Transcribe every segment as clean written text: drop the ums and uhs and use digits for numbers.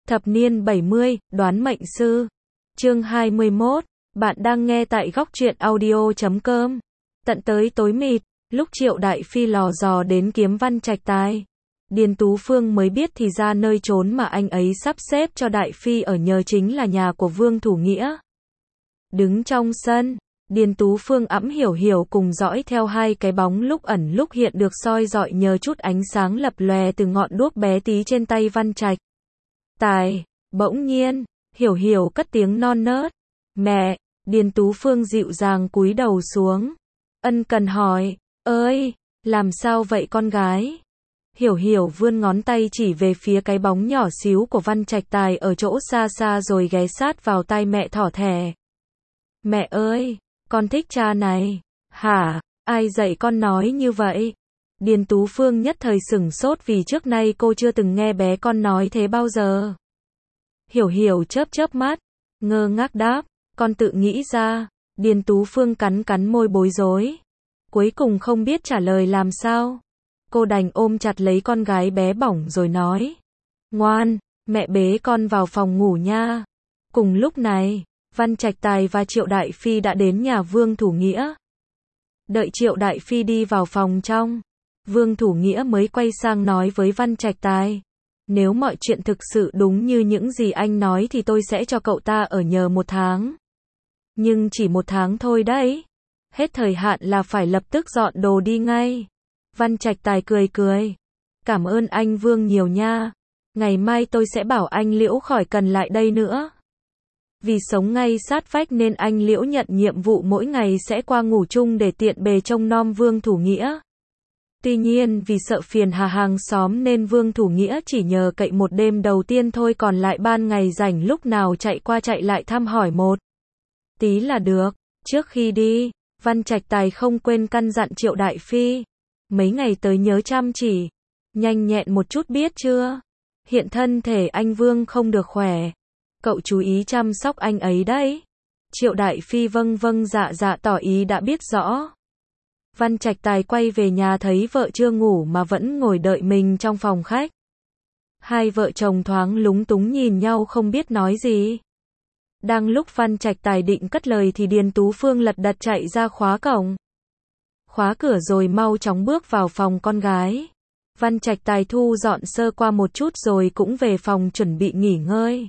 Thập niên 70, đoán mệnh sư. Chương 21, bạn đang nghe tại góc truyện audio.com. Tận tới tối mịt, lúc Triệu Đại Phi lò dò đến kiếm Văn Trạch Tài, Điền Tú Phương mới biết thì ra nơi trốn mà anh ấy sắp xếp cho Đại Phi ở nhờ chính là nhà của Vương Thủ Nghĩa. Đứng trong sân, Điền Tú Phương Hiểu Hiểu cùng dõi theo hai cái bóng lúc ẩn lúc hiện được soi rọi nhờ chút ánh sáng lập lòe từ ngọn đuốc bé tí trên tay Văn Trạch Tài. Bỗng nhiên, Hiểu Hiểu cất tiếng non nớt. Mẹ! Điền Tú Phương dịu dàng cúi đầu xuống. Ân cần hỏi, ơi, làm sao vậy con gái? Hiểu Hiểu vươn ngón tay chỉ về phía cái bóng nhỏ xíu của Văn Trạch Tài ở chỗ xa xa rồi ghé sát vào tai mẹ thỏ thẻ. Mẹ ơi, con thích cha này. Hả? Ai dạy con nói như vậy? Điền Tú Phương nhất thời sửng sốt vì trước nay cô chưa từng nghe bé con nói thế bao giờ. Hiểu Hiểu chớp mắt, ngơ ngác đáp, con tự nghĩ ra. Điền Tú Phương cắn môi bối rối. Cuối cùng không biết trả lời làm sao. Cô đành ôm chặt lấy con gái bé bỏng rồi nói. Ngoan, mẹ bế con vào phòng ngủ nha. Cùng lúc này, Văn Trạch Tài và Triệu Đại Phi đã đến nhà Vương Thủ Nghĩa. Đợi Triệu Đại Phi đi vào phòng trong, Vương Thủ Nghĩa mới quay sang nói với Văn Trạch Tài. Nếu mọi chuyện thực sự đúng như những gì anh nói thì tôi sẽ cho cậu ta ở nhờ 1 tháng. Nhưng chỉ 1 tháng thôi đấy. Hết thời hạn là phải lập tức dọn đồ đi ngay. Văn Trạch Tài cười. Cảm ơn anh Vương nhiều nha. Ngày mai tôi sẽ bảo anh Liễu khỏi cần lại đây nữa. Vì sống ngay sát vách nên anh Liễu nhận nhiệm vụ mỗi ngày sẽ qua ngủ chung để tiện bề trông nom Vương Thủ Nghĩa. Tuy nhiên vì sợ phiền hà hàng xóm nên Vương Thủ Nghĩa chỉ nhờ cậy một đêm đầu tiên thôi, còn lại ban ngày rảnh lúc nào chạy qua chạy lại thăm hỏi một tí là được. Trước khi đi, Văn Trạch Tài không quên căn dặn Triệu Đại Phi. Mấy ngày tới nhớ chăm chỉ, nhanh nhẹn một chút biết chưa? Hiện thân thể anh Vương không được khỏe. Cậu chú ý chăm sóc anh ấy đấy. Triệu Đại Phi vâng dạ tỏ ý đã biết rõ. Văn Trạch Tài quay về nhà thấy vợ chưa ngủ mà vẫn ngồi đợi mình trong phòng khách. Hai vợ chồng thoáng lúng túng nhìn nhau không biết nói gì. Đang lúc Văn Trạch Tài định cất lời thì Điền Tú Phương lật đật chạy ra khóa cổng. Khóa cửa rồi mau chóng bước vào phòng con gái. Văn Trạch Tài thu dọn sơ qua một chút rồi cũng về phòng chuẩn bị nghỉ ngơi.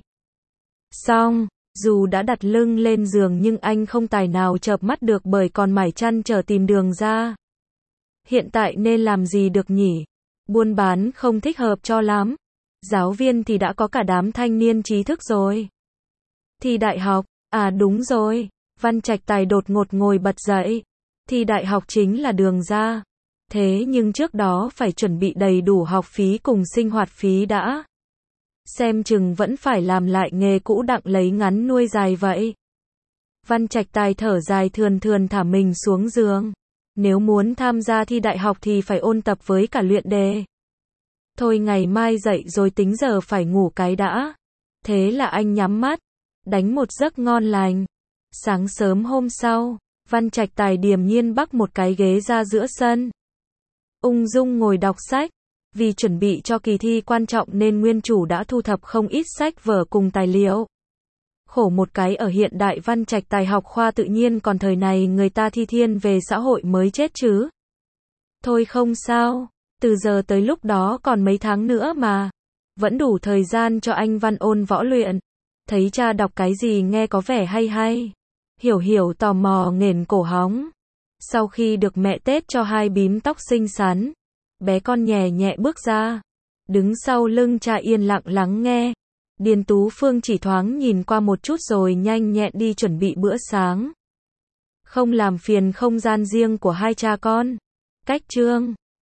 Xong, dù đã đặt lưng lên giường nhưng anh không tài nào chợp mắt được bởi còn mải trăn trở tìm đường ra. Hiện tại nên làm gì được nhỉ? Buôn bán không thích hợp cho lắm. Giáo viên thì đã có cả đám thanh niên trí thức rồi. Thi đại học, à đúng rồi. Văn Trạch Tài đột ngột ngồi bật dậy. Thi đại học chính là đường ra. Thế nhưng trước đó phải chuẩn bị đầy đủ học phí cùng sinh hoạt phí đã. Xem chừng vẫn phải làm lại nghề cũ đặng lấy ngắn nuôi dài vậy. Văn Trạch Tài thở dài thườn thả mình xuống giường. Nếu muốn tham gia thi đại học thì phải ôn tập với cả luyện đề. Thôi ngày mai dậy rồi tính, giờ phải ngủ cái đã. Thế là anh nhắm mắt, đánh một giấc ngon lành. Sáng sớm hôm sau, Văn Trạch Tài điềm nhiên bắc một cái ghế ra giữa sân. Ung dung ngồi đọc sách. Vì chuẩn bị cho kỳ thi quan trọng nên nguyên chủ đã thu thập không ít sách vở cùng tài liệu. Khổ một cái ở hiện đại Văn Trạch Tài học khoa tự nhiên, còn thời này người ta thi thiên về xã hội mới chết chứ. Thôi không sao, từ giờ tới lúc đó còn mấy tháng nữa mà. Vẫn đủ thời gian cho anh Văn ôn võ luyện. Thấy cha đọc cái gì nghe có vẻ hay. Hiểu Hiểu tò mò nghển cổ hóng. Sau khi được mẹ tết cho 2 bím tóc xinh xắn, bé con nhẹ bước ra, đứng sau lưng cha yên lặng lắng nghe. Điền Tú Phương chỉ thoáng nhìn qua một chút rồi nhanh nhẹn đi chuẩn bị bữa sáng. Không làm phiền không gian riêng của hai cha con. Cách chương